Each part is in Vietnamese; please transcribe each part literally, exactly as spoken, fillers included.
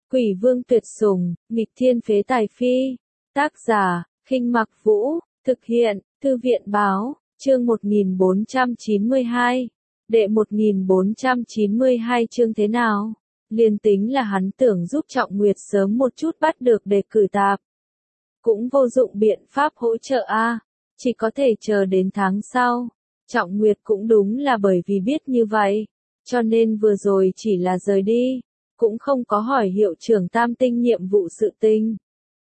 Quỷ vương tuyệt sủng, nghịch thiên phế tài phi. Tác giả, Khinh Mặc Vũ, thực hiện, Thư viện Báo, chương một nghìn bốn trăm chín mươi hai. Đệ một nghìn bốn trăm chín mươi hai chương thế nào? Liên tính là hắn tưởng giúp Trọng Nguyệt sớm một chút bắt được đề cử tạp. Cũng vô dụng biện pháp hỗ trợ a, chỉ có thể chờ đến tháng sau. Trọng Nguyệt cũng đúng là bởi vì biết như vậy, cho nên vừa rồi chỉ là rời đi, cũng không có hỏi hiệu trưởng Tam Tinh nhiệm vụ sự tình.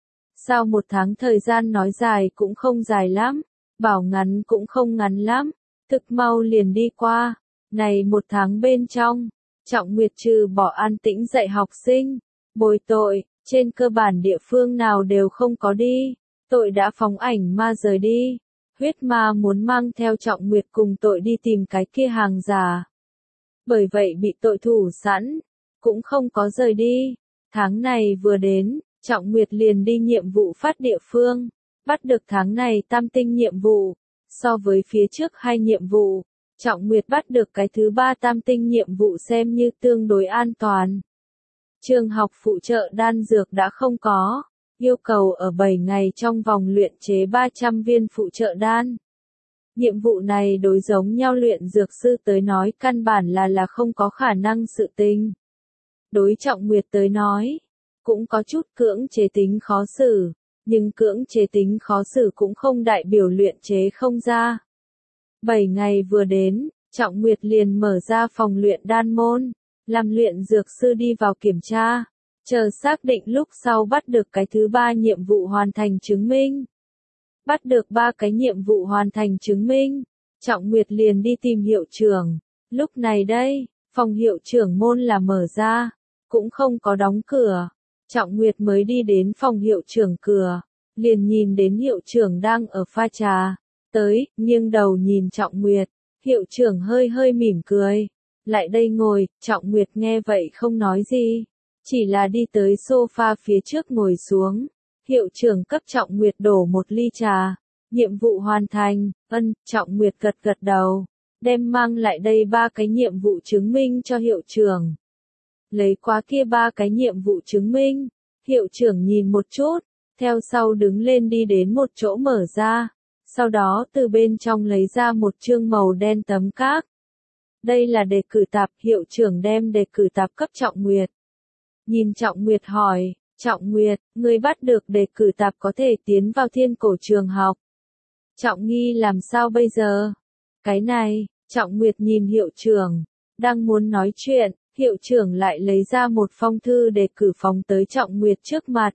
Sau một tháng thời gian nói dài cũng không dài lắm, bảo ngắn cũng không ngắn lắm, thực mau liền đi qua. Này một tháng bên trong, Trọng Nguyệt trừ bỏ an tĩnh dạy học sinh, bồi tội, trên cơ bản địa phương nào đều không có đi. Tội đã phóng ảnh ma rời đi. Huyết ma muốn mang theo Trọng Nguyệt cùng tội đi tìm cái kia hàng giả. Bởi vậy bị tội thủ sẵn, cũng không có rời đi. Tháng này vừa đến, Trọng Nguyệt liền đi nhiệm vụ phát địa phương, bắt được tháng này tam tinh nhiệm vụ. So với phía trước hai nhiệm vụ, Trọng Nguyệt bắt được cái thứ ba tam tinh nhiệm vụ xem như tương đối an toàn. Trường học phụ trợ đan dược đã không có, yêu cầu ở bảy ngày trong vòng luyện chế ba trăm viên phụ trợ đan. Nhiệm vụ này đối giống nhau luyện dược sư tới nói căn bản là là không có khả năng sự tình. Đối Trọng Nguyệt tới nói, cũng có chút cưỡng chế tính khó xử, nhưng cưỡng chế tính khó xử cũng không đại biểu luyện chế không ra. Bảy ngày vừa đến, Trọng Nguyệt liền mở ra phòng luyện đan môn, làm luyện dược sư đi vào kiểm tra, chờ xác định lúc sau bắt được cái thứ ba nhiệm vụ hoàn thành chứng minh. Bắt được ba cái nhiệm vụ hoàn thành chứng minh, Trọng Nguyệt liền đi tìm hiệu trưởng. Lúc này đây, phòng hiệu trưởng môn là mở ra, cũng không có đóng cửa. Trọng Nguyệt mới đi đến phòng hiệu trưởng cửa, liền nhìn đến hiệu trưởng đang ở pha trà. Tới, nghiêng đầu nhìn Trọng Nguyệt, hiệu trưởng hơi hơi mỉm cười. Lại đây ngồi, Trọng Nguyệt nghe vậy không nói gì, chỉ là đi tới sofa phía trước ngồi xuống. Hiệu trưởng cấp Trọng Nguyệt đổ một ly trà. Nhiệm vụ hoàn thành, ân, Trọng Nguyệt gật gật đầu, đem mang lại đây ba cái nhiệm vụ chứng minh cho hiệu trưởng. Lấy qua kia ba cái nhiệm vụ chứng minh, hiệu trưởng nhìn một chút, theo sau đứng lên đi đến một chỗ mở ra, sau đó từ bên trong lấy ra một chương màu đen tấm cát. Đây là đề cử tạp, hiệu trưởng đem đề cử tạp cấp Trọng Nguyệt. Nhìn Trọng Nguyệt hỏi, Trọng Nguyệt, ngươi bắt được đề cử tạp có thể tiến vào thiên cổ trường học. Trọng Nghi làm sao bây giờ? Cái này, Trọng Nguyệt nhìn hiệu trưởng, đang muốn nói chuyện, hiệu trưởng lại lấy ra một phong thư đề cử phóng tới Trọng Nguyệt trước mặt.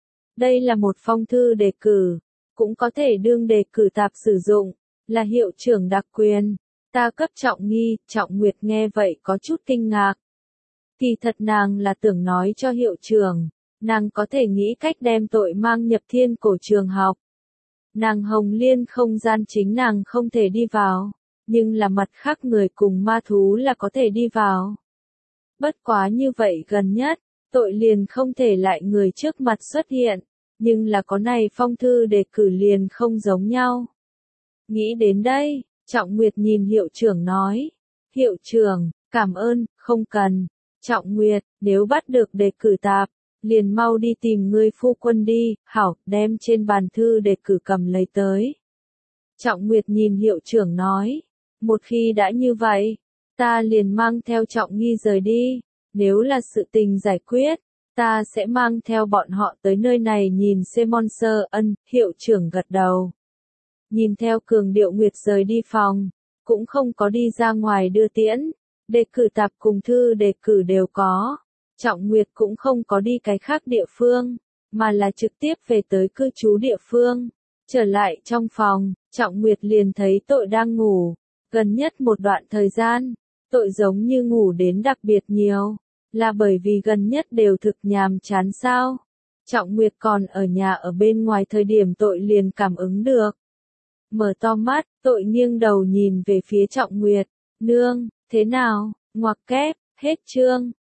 Đây là một phong thư đề cử, cũng có thể đương đề cử tạp sử dụng, là hiệu trưởng đặc quyền. Ta cấp Trọng Nghi, Trọng Nguyệt nghe vậy có chút kinh ngạc. Kỳ thật nàng là tưởng nói cho hiệu trưởng, nàng có thể nghĩ cách đem tội mang nhập thiên cổ trường học. Nàng Hồng Liên không gian chính nàng không thể đi vào, nhưng là mặt khác người cùng ma thú là có thể đi vào. Bất quá như vậy gần nhất, tội liền không thể lại người trước mặt xuất hiện, nhưng là có này phong thư đề cử liền không giống nhau. Nghĩ đến đây, Trọng Nguyệt nhìn hiệu trưởng nói, hiệu trưởng, cảm ơn, không cần. Trọng Nguyệt, nếu bắt được đề cử tạp, liền mau đi tìm ngươi phu quân đi, hảo, đem trên bàn thư đề cử cầm lấy tới. Trọng Nguyệt nhìn hiệu trưởng nói, một khi đã như vậy, ta liền mang theo Trọng Nghi rời đi, nếu là sự tình giải quyết, ta sẽ mang theo bọn họ tới nơi này nhìn xem monster. Ân, hiệu trưởng gật đầu. Nhìn theo cường điệu Nguyệt rời đi phòng, cũng không có đi ra ngoài đưa tiễn, đề cử tạp cùng thư đề cử đều có. Trọng Nguyệt cũng không có đi cái khác địa phương, mà là trực tiếp về tới cư trú địa phương. Trở lại trong phòng, Trọng Nguyệt liền thấy tội đang ngủ. Gần nhất một đoạn thời gian, tội giống như ngủ đến đặc biệt nhiều, là bởi vì gần nhất đều thực nhàm chán sao. Trọng Nguyệt còn ở nhà ở bên ngoài thời điểm tội liền cảm ứng được. Mở to mắt, tội nghiêng đầu nhìn về phía Trọng Nguyệt, nương, thế nào, ngoặc kép, hết chương.